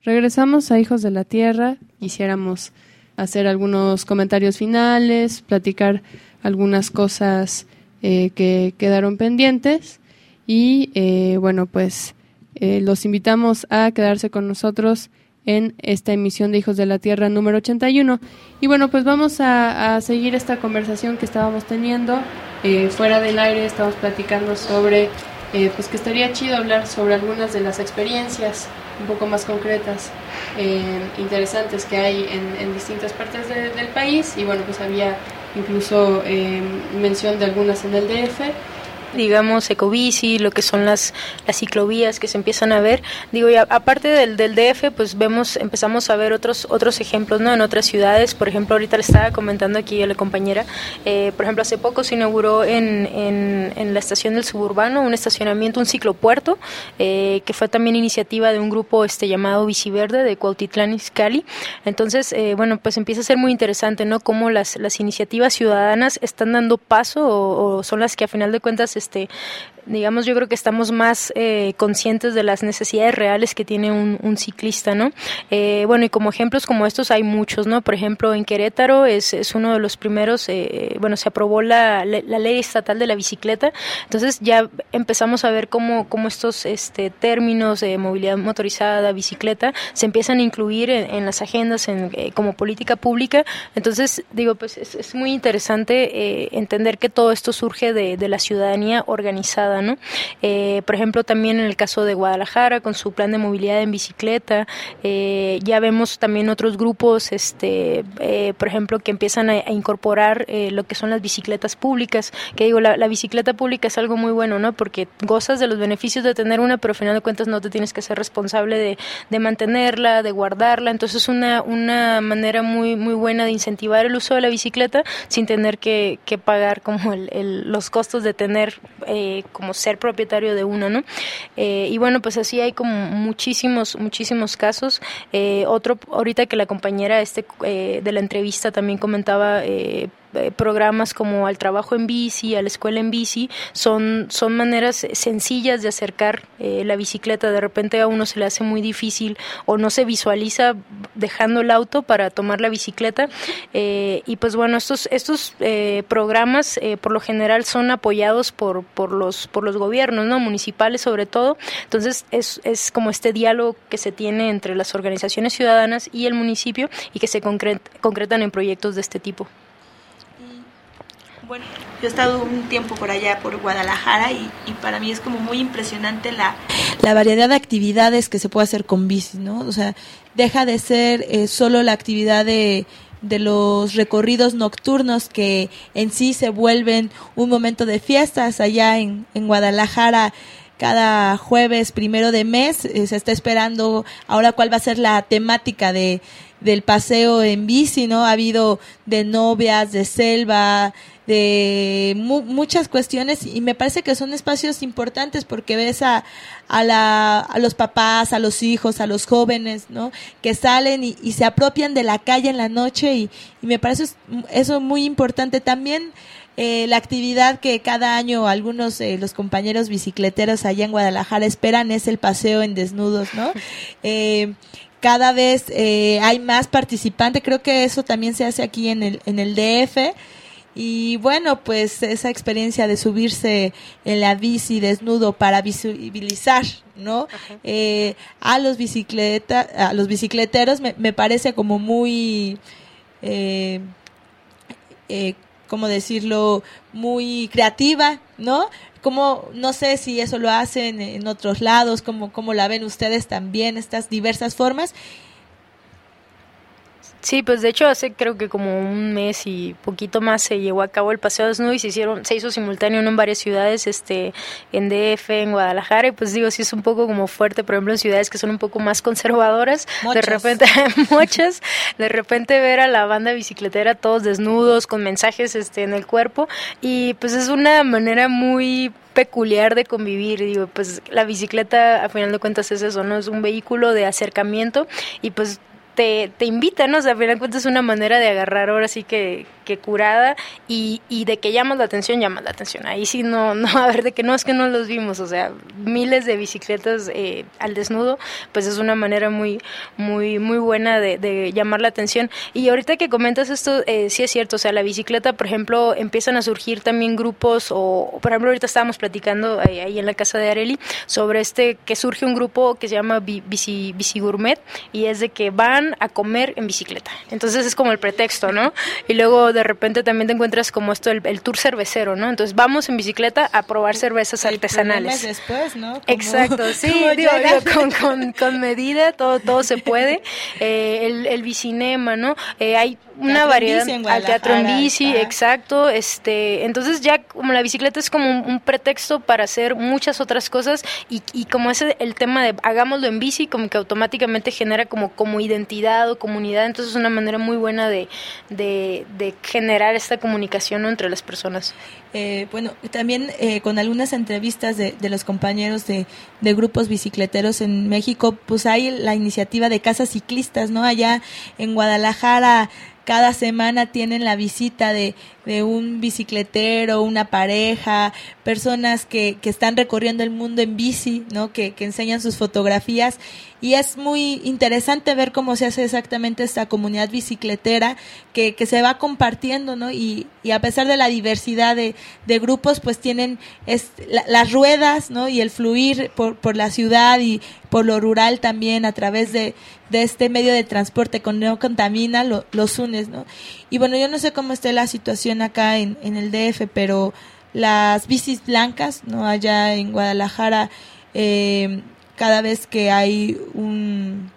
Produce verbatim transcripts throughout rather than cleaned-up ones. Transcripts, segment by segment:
regresamos a Hijos de la Tierra. Quisiéramos hacer algunos comentarios finales, platicar algunas cosas eh, que quedaron pendientes y eh, bueno, pues eh, los invitamos a quedarse con nosotros en esta emisión de Hijos de la Tierra número ochenta y uno. Y bueno, pues vamos a, a seguir esta conversación que estábamos teniendo. Eh, fuera del aire estamos platicando sobre, eh, pues que estaría chido hablar sobre algunas de las experiencias un poco más concretas, eh, interesantes que hay en, en distintas partes de, del país. Y bueno, pues había incluso eh, mención de algunas en el D F, digamos ecobici, lo que son las las ciclovías que se empiezan a ver, digo, y a, aparte del del D F, pues vemos, empezamos a ver otros otros ejemplos, ¿no? En otras ciudades. Por ejemplo, ahorita le estaba comentando aquí a la compañera, eh, por ejemplo, hace poco se inauguró en, en, en la estación del Suburbano un estacionamiento, un ciclopuerto, eh, que fue también iniciativa de un grupo este llamado Biciverde de Cuautitlán Izcalli. Entonces, eh, bueno, pues empieza a ser muy interesante, ¿no? Cómo las las iniciativas ciudadanas están dando paso o, o son las que a final de cuentas este digamos, yo creo que estamos más eh, conscientes de las necesidades reales que tiene un, un ciclista, ¿no? Eh, bueno, y como ejemplos como estos hay muchos, ¿no? Por ejemplo, en Querétaro es, es uno de los primeros, eh, bueno, se aprobó la, la ley estatal de la bicicleta, entonces ya empezamos a ver cómo, cómo estos este, términos de movilidad motorizada, bicicleta, se empiezan a incluir en, en las agendas en, eh, como política pública. Entonces, digo, pues es, es muy interesante eh, entender que todo esto surge de, de la ciudadanía organizada, ¿no? Eh, por ejemplo, también en el caso de Guadalajara, con su plan de movilidad en bicicleta, eh, ya vemos también otros grupos, este, eh, por ejemplo, que empiezan a, a incorporar eh, lo que son las bicicletas públicas, que digo, la, la bicicleta pública es algo muy bueno, ¿no? Porque gozas de los beneficios de tener una, pero al final de cuentas no te tienes que ser responsable de, de mantenerla, de guardarla. Entonces es una, una manera muy, muy buena de incentivar el uso de la bicicleta sin tener que, que pagar como el, el, los costos de tener eh, como ser propietario de uno, ¿no? Eh, y bueno, pues así hay como muchísimos, muchísimos casos. Eh, otro, ahorita que la compañera este eh, de la entrevista también comentaba eh, programas como al trabajo en bici, a la escuela en bici, son, son maneras sencillas de acercar eh, la bicicleta. De repente a uno se le hace muy difícil o no se visualiza dejando el auto para tomar la bicicleta, eh, y pues bueno, estos, estos eh, programas eh, por lo general son apoyados por, por, los, por los gobiernos, ¿no? Municipales sobre todo. Entonces es, es como este diálogo que se tiene entre las organizaciones ciudadanas y el municipio y que se concret, concretan en proyectos de este tipo. Bueno, yo he estado un tiempo por allá, por Guadalajara, y, y para mí es como muy impresionante la, la variedad de actividades que se puede hacer con bici, ¿no? O sea, deja de ser eh, solo la actividad de, de los recorridos nocturnos que en sí se vuelven un momento de fiestas. Allá en, en Guadalajara, cada jueves primero de mes eh, se está esperando ahora cuál va a ser la temática de del paseo en bici, ¿no? Ha habido de novias, de selva, de mu- muchas cuestiones, y me parece que son espacios importantes porque ves a, a, la, a los papás, a los hijos, a los jóvenes, ¿no? Que salen y, y se apropian de la calle en la noche, y, y me parece eso muy importante. También eh, la actividad que cada año algunos, eh, los compañeros bicicleteros allá en Guadalajara esperan es el paseo en desnudos, ¿no? Eh, cada vez eh, hay más participantes, creo que eso también se hace aquí en el, en el D F. Y bueno, pues esa experiencia de subirse en la bici desnudo para visibilizar, ¿no? Eh, a los bicicleta, a los bicicleteros me, me parece como muy, eh, eh, ¿cómo decirlo? Muy creativa, ¿no? Como, no sé si eso lo hacen en otros lados, como, como la ven ustedes también, estas diversas formas. Sí, pues de hecho hace creo que como un mes y poquito más se llevó a cabo el paseo desnudo y se hicieron, se hizo simultáneo en varias ciudades, este, en D F, en Guadalajara, y pues digo, sí es un poco como fuerte, por ejemplo, en ciudades que son un poco más conservadoras, muchas. de repente, muchas, de repente ver a la banda bicicletera todos desnudos, con mensajes este en el cuerpo, y pues es una manera muy peculiar de convivir. Digo, pues la bicicleta a final de cuentas es eso, ¿no? Es un vehículo de acercamiento y pues te, te invita, ¿no? O sea, al final de cuentas es una manera de agarrar ahora sí que, que curada y, y de que llamas la atención, llamas la atención. Ahí sí no, no, a ver, de que no es que no los vimos, o sea, miles de bicicletas eh, al desnudo, pues es una manera muy, muy, muy buena de, de llamar la atención. Y ahorita que comentas esto, eh, sí es cierto, o sea, la bicicleta, por ejemplo, empiezan a surgir también grupos, o por ejemplo, ahorita estábamos platicando ahí, ahí en la casa de Areli sobre este, que surge un grupo que se llama Bici, Bici Gourmet, y es de que van a comer en bicicleta. Entonces es como el pretexto, ¿no? Y luego de repente también te encuentras como esto, el, el tour cervecero, ¿no? Entonces vamos en bicicleta a probar cervezas el artesanales. Después, ¿no? Como, exacto, sí, digo, digo, con, con, con medida, todo, todo se puede. Eh, el, el bicinema, ¿no? Eh, hay una variedad al teatro en bici, está. Exacto, este, entonces ya como la bicicleta es como un, un pretexto para hacer muchas otras cosas y, y como ese el tema de hagámoslo en bici, como que automáticamente genera como, como identidad o comunidad, entonces es una manera muy buena de, de, de generar esta comunicación, ¿no?, entre las personas. Eh, bueno, también eh, con algunas entrevistas de, de los compañeros de, de grupos bicicleteros en México, pues hay la iniciativa de casas ciclistas, ¿no? Allá en Guadalajara cada semana tienen la visita de, de un bicicletero, una pareja, personas que, que están recorriendo el mundo en bici, ¿no? Que, que enseñan sus fotografías, y es muy interesante ver cómo se hace exactamente esta comunidad bicicletera que, que se va compartiendo, ¿no? Y, y a pesar de la diversidad de, de grupos, pues tienen es, la, las ruedas, ¿no? Y el fluir por, por la ciudad y por lo rural también a través de, de este medio de transporte que no contamina, lo, los unes, ¿no? Y bueno, yo no sé cómo esté la situación acá en, en el D F, pero las bicis blancas, ¿no? Allá en Guadalajara, eh, cada vez que hay un,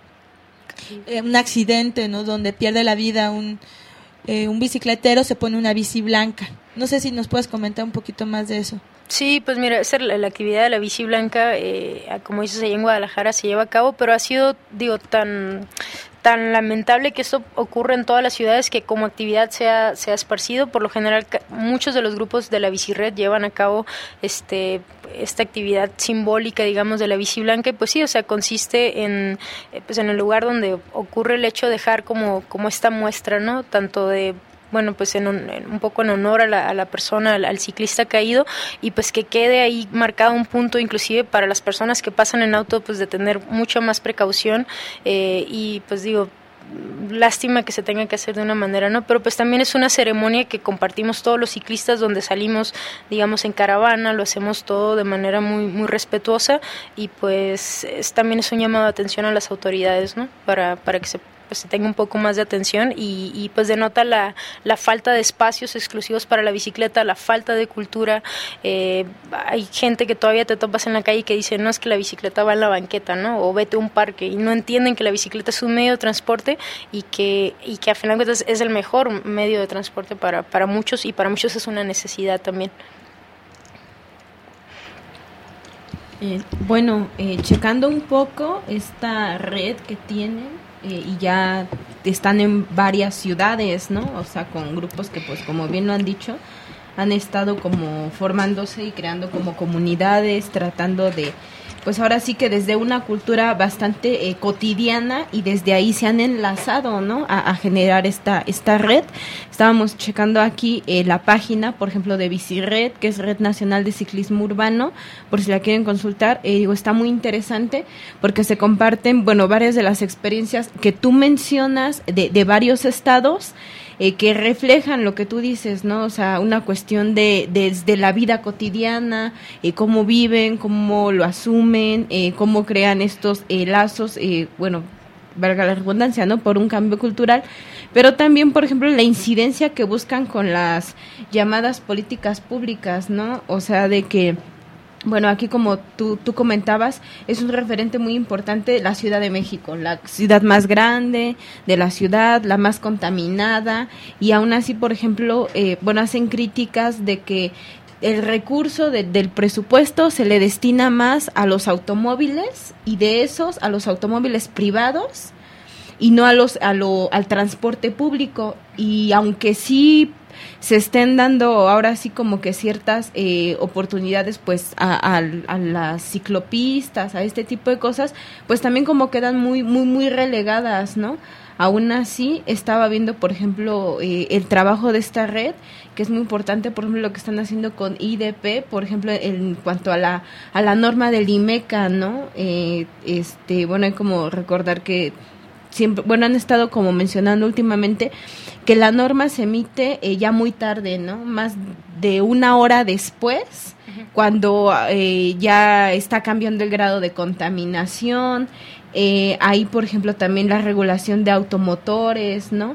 eh, un accidente, ¿no? Donde pierde la vida un, eh, un bicicletero, se pone una bici blanca. No sé si nos puedes comentar un poquito más de eso. Sí, pues mira, esa, la, la actividad de la bici blanca, eh, como dices, allá en Guadalajara se lleva a cabo, pero ha sido, digo, tan tan lamentable que esto ocurre en todas las ciudades que como actividad se ha, se ha esparcido. Por lo general, muchos de los grupos de la Bicired llevan a cabo este esta actividad simbólica, digamos, de la bici blanca, y pues sí, o sea, consiste en pues en el lugar donde ocurre el hecho de dejar como, como esta muestra, ¿no? Tanto de bueno, pues en un, en un poco en honor a la, a la persona, al, al ciclista caído, y pues que quede ahí marcado un punto inclusive para las personas que pasan en auto, pues de tener mucha más precaución, eh, y pues digo, lástima que se tenga que hacer de una manera, ¿no? Pero pues también es una ceremonia que compartimos todos los ciclistas, donde salimos, digamos, en caravana, lo hacemos todo de manera muy muy respetuosa, y pues es, también es un llamado de atención a las autoridades, ¿no? Para, para que se pues se tenga un poco más de atención, y, y pues denota la, la falta de espacios exclusivos para la bicicleta, la falta de cultura. Eh, hay gente que todavía te topas en la calle que dice, no, es que la bicicleta va en la banqueta, ¿no? O vete a un parque, y no entienden que la bicicleta es un medio de transporte y que, y que a final de cuentas es el mejor medio de transporte para, para muchos, y para muchos es una necesidad también. Eh, bueno, eh, checando un poco esta red que tienen, Eh, y ya están en varias ciudades, ¿no? O sea, con grupos que, pues, como bien lo han dicho, han estado como formándose y creando como comunidades, tratando de, pues ahora sí que desde una cultura bastante eh, cotidiana, y desde ahí se han enlazado, ¿no? A, a generar esta esta red. Estábamos checando aquí eh, la página, por ejemplo, de Bicired, que es Red Nacional de Ciclismo Urbano, por si la quieren consultar. Eh, digo, está muy interesante porque se comparten, bueno, varias de las experiencias que tú mencionas de, de varios estados, Eh, que reflejan lo que tú dices, ¿no? O sea, una cuestión de desde la vida cotidiana, eh, cómo viven, cómo lo asumen, eh, cómo crean estos eh, lazos, eh, bueno, valga la redundancia, ¿no? Por un cambio cultural, pero también, por ejemplo, la incidencia que buscan con las llamadas políticas públicas, ¿no? O sea, de que, bueno, aquí como tú, tú comentabas, es un referente muy importante la Ciudad de México, la ciudad más grande de la ciudad, la más contaminada, y aún así, por ejemplo, eh, bueno, hacen críticas de que el recurso de, del presupuesto se le destina más a los automóviles, y de esos a los automóviles privados, y no a los a lo al transporte público. Y aunque sí se estén dando ahora sí como que ciertas eh, oportunidades pues a, a, a las ciclopistas, a este tipo de cosas, pues también como quedan muy, muy, muy relegadas, ¿no? Aún así, estaba viendo, por ejemplo, eh, el trabajo de esta red, que es muy importante, por ejemplo, lo que están haciendo con I D P, por ejemplo, en cuanto a la a la norma del IMECA, ¿no? Eh, este, bueno, hay como recordar que siempre, bueno, han estado como mencionando últimamente que la norma se emite eh, ya muy tarde, ¿no? Más de una hora después, uh-huh. cuando eh, ya está cambiando el grado de contaminación. Eh, hay, por ejemplo, también la regulación de automotores, ¿no?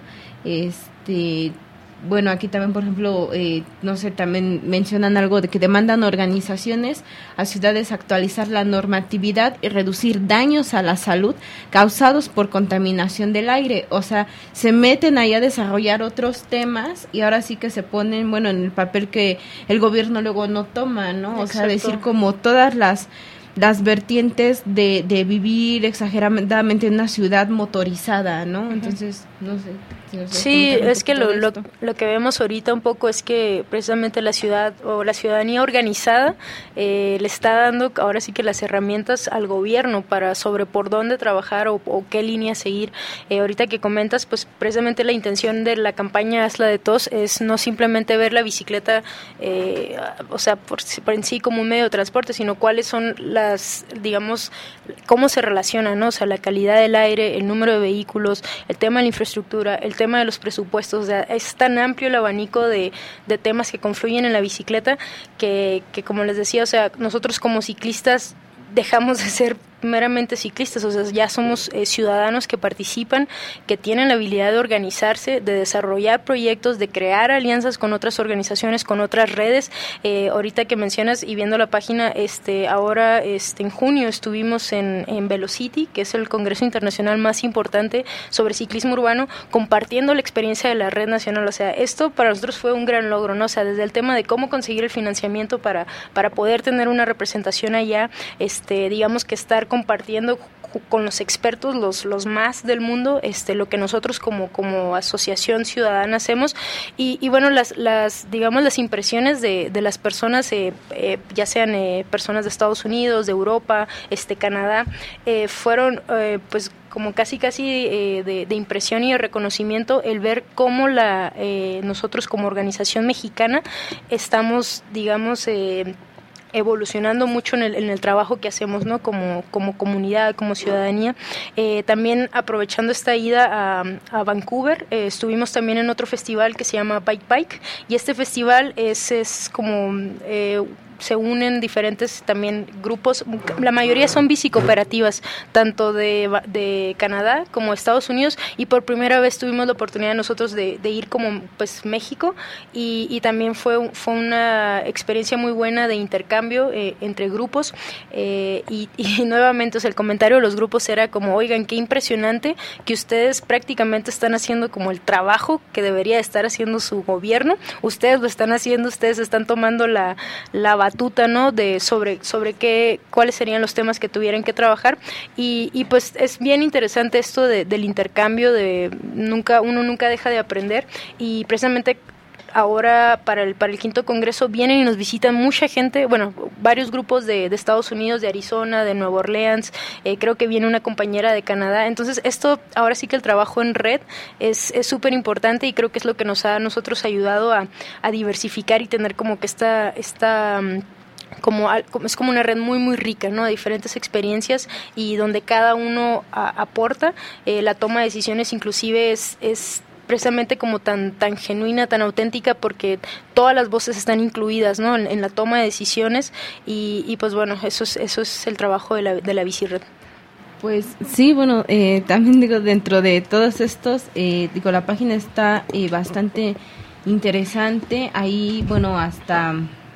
Este, bueno, aquí también, por ejemplo, eh, no sé, también mencionan algo de que demandan organizaciones a ciudades actualizar la normatividad y reducir daños a la salud causados por contaminación del aire. O sea, se meten ahí a desarrollar otros temas y ahora sí que se ponen, bueno, en el papel que el gobierno luego no toma, ¿no? O Exacto. sea, decir como todas las las vertientes de, de vivir exageradamente en una ciudad motorizada, ¿no? Entonces, no sé. Si no sé sí, es que lo, lo, lo que vemos ahorita un poco es que precisamente la ciudad o la ciudadanía organizada eh, le está dando ahora sí que las herramientas al gobierno para sobre por dónde trabajar o, o qué línea seguir. Eh, ahorita que comentas, pues precisamente la intención de la campaña Hazla de Tos es no simplemente ver la bicicleta, eh, o sea, por, por en sí como un medio de transporte, sino cuáles son las, digamos, cómo se relacionan, ¿no? O sea, la calidad del aire, el número de vehículos, el tema de la infraestructura, el tema de los presupuestos. O sea, es tan amplio el abanico de, de temas que confluyen en la bicicleta que, que, como les decía, o sea, nosotros como ciclistas dejamos de ser meramente ciclistas, o sea, ya somos eh, ciudadanos que participan, que tienen la habilidad de organizarse, de desarrollar proyectos, de crear alianzas con otras organizaciones, con otras redes. Eh, ahorita que mencionas y viendo la página, este, ahora este, en junio estuvimos en, en Velocity, que es el congreso internacional más importante sobre ciclismo urbano, compartiendo la experiencia de la red nacional. O sea, esto para nosotros fue un gran logro, ¿no? O sea, desde el tema de cómo conseguir el financiamiento para, para poder tener una representación allá, este, digamos que estar compartiendo con los expertos, los los más del mundo, este lo que nosotros como como asociación ciudadana hacemos y, y bueno, las las digamos las impresiones de, de las personas, eh, eh, ya sean eh, personas de Estados Unidos, de Europa, este Canadá, eh, fueron eh, pues como casi casi eh, de, de impresión y de reconocimiento el ver cómo la eh, nosotros como organización mexicana estamos, digamos, eh, evolucionando mucho en el, en el trabajo que hacemos, ¿no? Como, como comunidad, como ciudadanía. Eh, también aprovechando esta ida a, a Vancouver, eh, estuvimos también en otro festival que se llama Bike Bike, y este festival es, es como eh, se unen diferentes también grupos, la mayoría son bicicooperativas, tanto de, de Canadá como Estados Unidos, y por primera vez tuvimos la oportunidad nosotros de, de ir como pues México, y, y también fue, fue una experiencia muy buena de intercambio eh, entre grupos, eh, y, y nuevamente, o sea, el comentario de los grupos era como, oigan, qué impresionante que ustedes prácticamente están haciendo como el trabajo que debería estar haciendo su gobierno, ustedes lo están haciendo, ustedes están tomando la, la batuta, ¿no? De sobre sobre qué cuáles serían los temas que tuvieran que trabajar, y, y pues es bien interesante esto de, del intercambio, de nunca uno nunca deja de aprender, y precisamente ahora para el para el quinto congreso vienen y nos visitan mucha gente, bueno, varios grupos de, de Estados Unidos, de Arizona, de Nueva Orleans, eh, creo que viene una compañera de Canadá. Entonces esto, ahora sí que el trabajo en red es es súper importante, y creo que es lo que nos ha a nosotros ayudado a, a diversificar y tener como que esta esta Como, como es como una red muy muy rica, ¿no? De diferentes experiencias, y donde cada uno a, aporta, eh, la toma de decisiones inclusive es es precisamente como tan tan genuina, tan auténtica, porque todas las voces están incluidas, ¿no? En, en la toma de decisiones, y, y pues bueno, eso es eso es el trabajo de la de la Bicired. Pues sí, bueno, eh, también digo, dentro de todos estos, eh, digo, la página está eh, bastante interesante. Ahí, bueno, hasta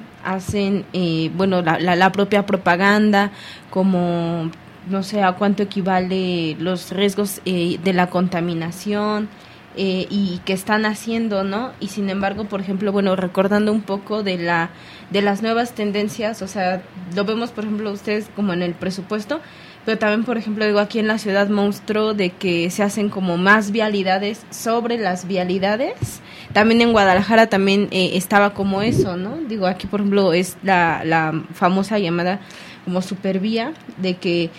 hacen, eh, bueno, la, la, la propia propaganda, como, no sé, a cuánto equivale los riesgos eh, de la contaminación, eh, y que están haciendo, ¿no? Y sin embargo, por ejemplo, bueno, recordando un poco de la de las nuevas tendencias, o sea, lo vemos, por ejemplo, ustedes como en el presupuesto, pero también, por ejemplo, digo, aquí en la ciudad monstruo, de que se hacen como más vialidades sobre las vialidades. También en Guadalajara también eh, estaba como eso, ¿no? Digo, aquí, por ejemplo, es la, la famosa llamada como supervía, de que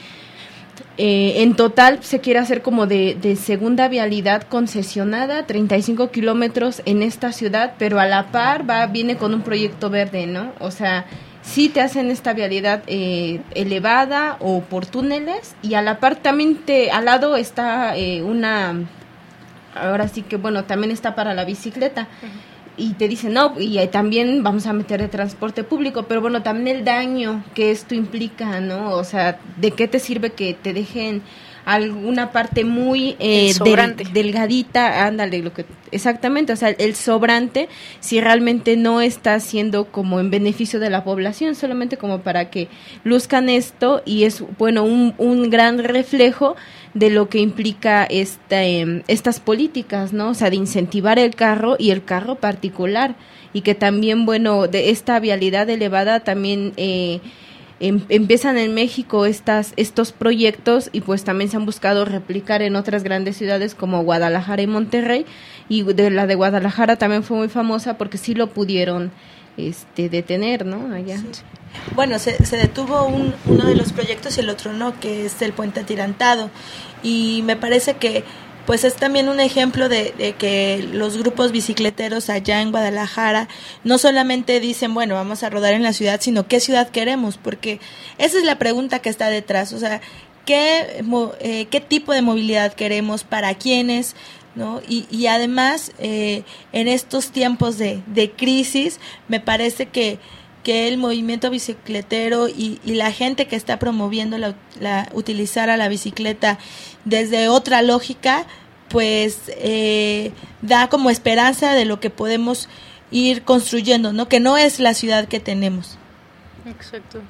Eh, en total se quiere hacer como de, de segunda vialidad concesionada, treinta y cinco kilómetros en esta ciudad, pero a la par va viene con un proyecto verde, ¿no? O sea, sí te hacen esta vialidad eh, elevada o por túneles, y a la par también te, al lado está eh, una, ahora sí que bueno, también está para la bicicleta. Uh-huh. Y te dicen, no, y también vamos a meter de transporte público, pero bueno, también el daño que esto implica, ¿no? O sea, ¿de qué te sirve que te dejen alguna parte muy eh, del, delgadita? Ándale, lo que exactamente, o sea, el sobrante, si realmente no está siendo como en beneficio de la población, solamente como para que luzcan esto, y es, bueno, un, un gran reflejo de lo que implica esta, eh, estas políticas, ¿no? O sea, de incentivar el carro y el carro particular, y que también, bueno, de esta vialidad elevada también eh, em, empiezan en México estas estos proyectos, y pues también se han buscado replicar en otras grandes ciudades como Guadalajara y Monterrey, y de la de Guadalajara también fue muy famosa porque sí lo pudieron este detener, ¿no? Allá. Sí. Bueno, se, se detuvo un, uno de los proyectos y el otro no, que es el puente atirantado, y me parece que pues es también un ejemplo de, de que los grupos bicicleteros allá en Guadalajara no solamente dicen, bueno, vamos a rodar en la ciudad, sino qué ciudad queremos, porque esa es la pregunta que está detrás, o sea, qué, eh, qué tipo de movilidad queremos, para quiénes, ¿no? Y, y además, eh, en estos tiempos de, de crisis, me parece que que el movimiento bicicletero y, y la gente que está promoviendo la, la utilizar a la bicicleta desde otra lógica, pues eh, da como esperanza de lo que podemos ir construyendo, ¿no? Que no es la ciudad que tenemos. Exacto.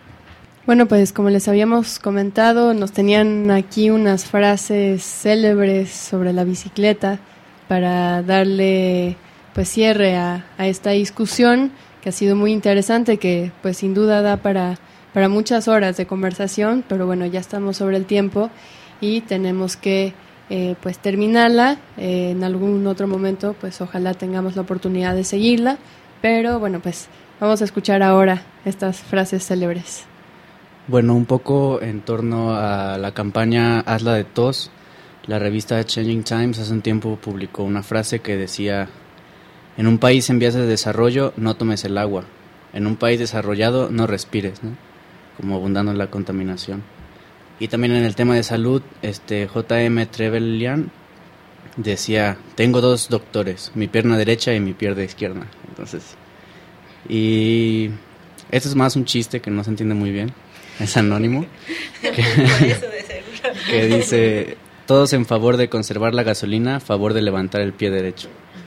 Bueno, pues como les habíamos comentado, nos tenían aquí unas frases célebres sobre la bicicleta para darle pues cierre a, a esta discusión, que ha sido muy interesante, que pues sin duda da para, para muchas horas de conversación, pero bueno, ya estamos sobre el tiempo y tenemos que eh, pues terminarla. Eh, en algún otro momento pues ojalá tengamos la oportunidad de seguirla, pero bueno, pues vamos a escuchar ahora estas frases célebres. Bueno, un poco en torno a la campaña Hazla de Tos, la revista Changing Times hace un tiempo publicó una frase que decía: en un país en vías de desarrollo, no tomes el agua. En un país desarrollado, no respires, ¿no? Como abundando en la contaminación. Y también en el tema de salud, este J M Trevelyan decía: tengo dos doctores, mi pierna derecha y mi pierna izquierda. Entonces, y esto es más un chiste que no se entiende muy bien. Es anónimo. que, que dice: todos en favor de conservar la gasolina, a favor de levantar el pie derecho.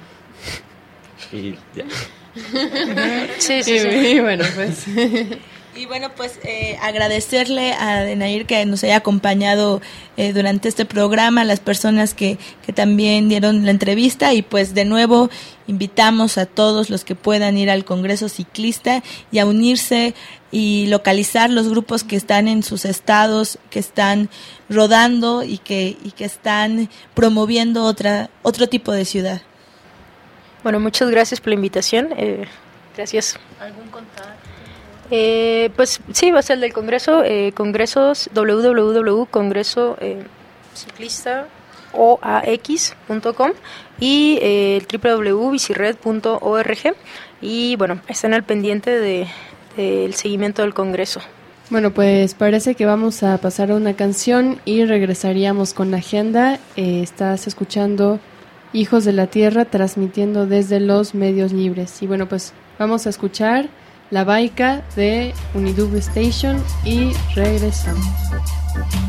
Y ya. Sí, sí, sí. Y, y bueno, pues. Y bueno, pues eh, agradecerle a Denair que nos haya acompañado eh, durante este programa, a las personas que, que también dieron la entrevista, y pues de nuevo invitamos a todos los que puedan ir al Congreso Ciclista y a unirse y localizar los grupos que están en sus estados, que están rodando y que, y que están promoviendo otra, otro tipo de ciudad. Bueno, muchas gracias por la invitación. Eh, gracias. ¿Algún contacto? Eh, pues sí, va a ser el del Congreso, eh, congresos, doble u doble u doble u punto congreso ciclista o a x punto com y eh, el doble u doble u doble u punto bicired punto org, y bueno, están al pendiente de, del seguimiento del Congreso. Bueno, pues parece que vamos a pasar a una canción y regresaríamos con la agenda. Eh, estás escuchando Hijos de la Tierra, transmitiendo desde los medios libres. Y bueno, pues vamos a escuchar La Baica de Unidub Station y regresamos.